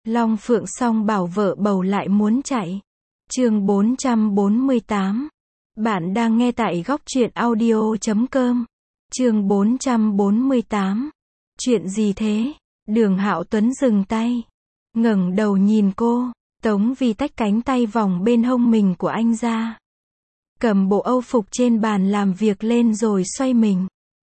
Long Phượng song bảo vợ bầu lại muốn chạy. Chương 448. Bạn đang nghe tại góc truyện audio.com. Chương 448. Chuyện gì thế? Đường Hạo Tuấn dừng tay, ngẩng đầu nhìn cô. Tống Vi tách cánh tay vòng bên hông mình của anh ra, cầm bộ âu phục trên bàn làm việc lên rồi xoay mình,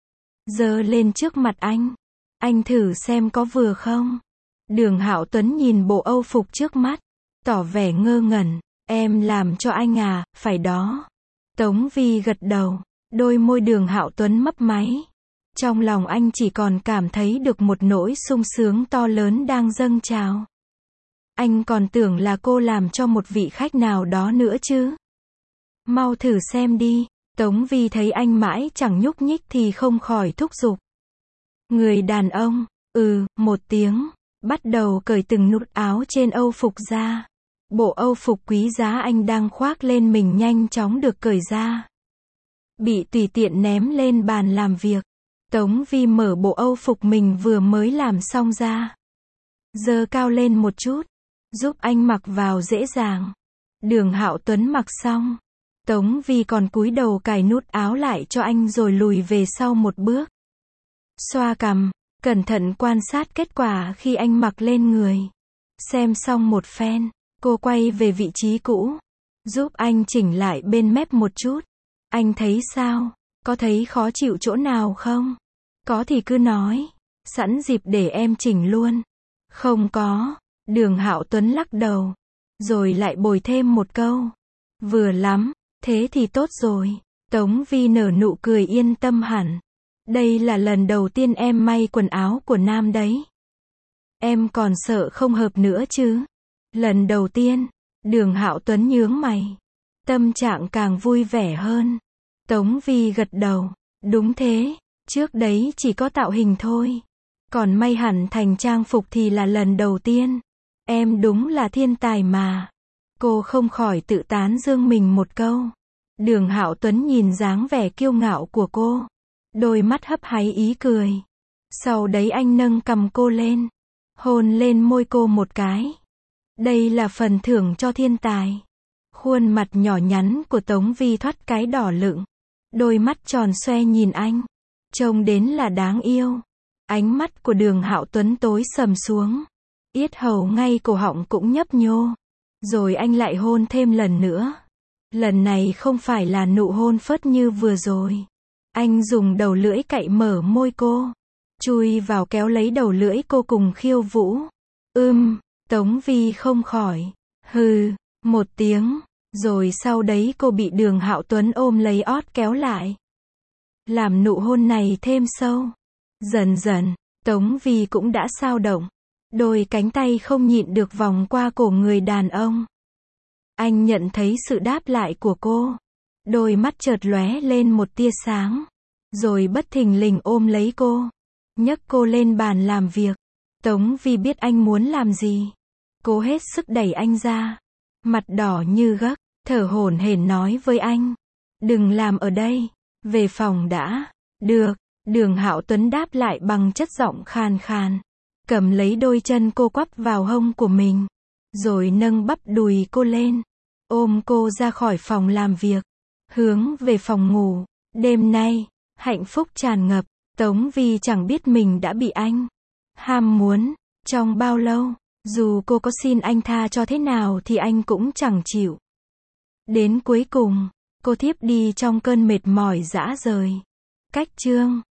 giơ lên trước mặt anh. Anh thử xem có vừa không? Đường Hạo Tuấn nhìn bộ âu phục trước mắt, tỏ vẻ ngơ ngẩn. Em làm cho anh à, phải đó. Tống Vi gật đầu, đôi môi Đường Hạo Tuấn mấp máy. Trong lòng anh chỉ còn cảm thấy được một nỗi sung sướng to lớn đang dâng trào. Anh còn tưởng là cô làm cho một vị khách nào đó nữa chứ. Mau thử xem đi. Tống Vi thấy anh mãi chẳng nhúc nhích thì không khỏi thúc giục. Người đàn ông, một tiếng, bắt đầu cởi từng nút áo trên âu phục ra. Bộ âu phục quý giá anh đang khoác lên mình nhanh chóng được cởi ra, bị tùy tiện ném lên bàn làm việc. Tống Vi mở bộ âu phục mình vừa mới làm xong ra, giơ cao lên một chút, giúp anh mặc vào dễ dàng. Đường Hạo Tuấn mặc xong, Tống Vi còn cúi đầu cài nút áo lại cho anh rồi lùi về sau một bước, xoa cằm, cẩn thận quan sát kết quả khi anh mặc lên người. Xem xong một phen, cô quay về vị trí cũ, giúp anh chỉnh lại bên mép một chút. Anh thấy sao? Có thấy khó chịu chỗ nào không? Có thì cứ nói, sẵn dịp để em chỉnh luôn. Không có. Đường Hạo Tuấn lắc đầu, rồi lại bồi thêm một câu. Vừa lắm, thế thì tốt rồi. Tống Vi nở nụ cười yên tâm hẳn. Đây là lần đầu tiên em may quần áo của nam đấy. Em còn sợ không hợp nữa chứ? Lần đầu tiên. Đường Hạo Tuấn nhướng mày, tâm trạng càng vui vẻ hơn. Tống Vi gật đầu, đúng thế, trước đấy chỉ có tạo hình thôi, còn may hẳn thành trang phục thì là lần đầu tiên. Em đúng là thiên tài mà. Cô không khỏi tự tán dương mình một câu. Đường Hạo Tuấn nhìn dáng vẻ kiêu ngạo của cô, đôi mắt hấp háy ý cười. Sau đấy anh nâng cằm cô lên, hôn lên môi cô một cái. Đây là phần thưởng cho thiên tài. Khuôn mặt nhỏ nhắn của Tống Vi thoắt cái đỏ lựng, đôi mắt tròn xoe nhìn anh, trông đến là đáng yêu. Ánh mắt của Đường Hạo Tuấn tối sầm xuống, yết hầu ngay cổ họng cũng nhấp nhô. Rồi anh lại hôn thêm lần nữa. Lần này không phải là nụ hôn phớt như vừa rồi. Anh dùng đầu lưỡi cạy mở môi cô, chui vào kéo lấy đầu lưỡi cô cùng khiêu vũ. Tống Vi không khỏi hừ một tiếng, rồi sau đấy cô bị Đường Hạo Tuấn ôm lấy ót kéo lại, làm nụ hôn này thêm sâu. Dần dần, Tống Vi cũng đã xao động, đôi cánh tay không nhịn được vòng qua cổ người đàn ông. Anh nhận thấy sự đáp lại của cô, đôi mắt chợt lóe lên một tia sáng, rồi bất thình lình ôm lấy cô, nhấc cô lên bàn làm việc. Tống Vi biết anh muốn làm gì, cố hết sức đẩy anh ra, mặt đỏ như gấc, thở hổn hển nói với anh, đừng làm ở đây, về phòng đã. Được. Đường Hạo Tuấn đáp lại bằng chất giọng khàn khàn, cầm lấy đôi chân cô quắp vào hông của mình, rồi nâng bắp đùi cô lên, ôm cô ra khỏi phòng làm việc, hướng về phòng ngủ. Đêm nay, hạnh phúc tràn ngập. Tống Vi chẳng biết mình đã bị anh ham muốn trong bao lâu, dù cô có xin anh tha cho thế nào thì anh cũng chẳng chịu. Đến cuối cùng, cô thiếp đi trong cơn mệt mỏi rã rời. Cách chương